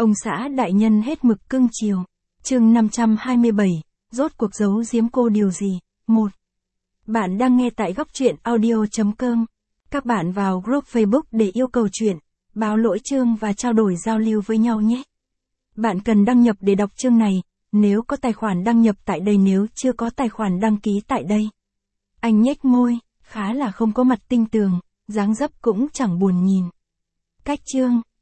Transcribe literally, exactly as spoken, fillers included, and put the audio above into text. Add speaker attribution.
Speaker 1: Ông xã đại nhân hết mực cưng chiều. Chương năm trăm hai mươi bảy, rốt cuộc giấu giếm cô điều gì? một. Bạn đang nghe tại góc truyện audio chấm com. Các bạn vào group Facebook để yêu cầu chuyện, báo lỗi chương và trao đổi giao lưu với nhau nhé. Bạn cần đăng nhập để đọc chương này, nếu có tài khoản đăng nhập tại đây, nếu chưa có tài khoản đăng ký tại đây. Anh nhếch môi, khá là không có mặt tinh tường, dáng dấp cũng chẳng buồn nhìn. Cách chương.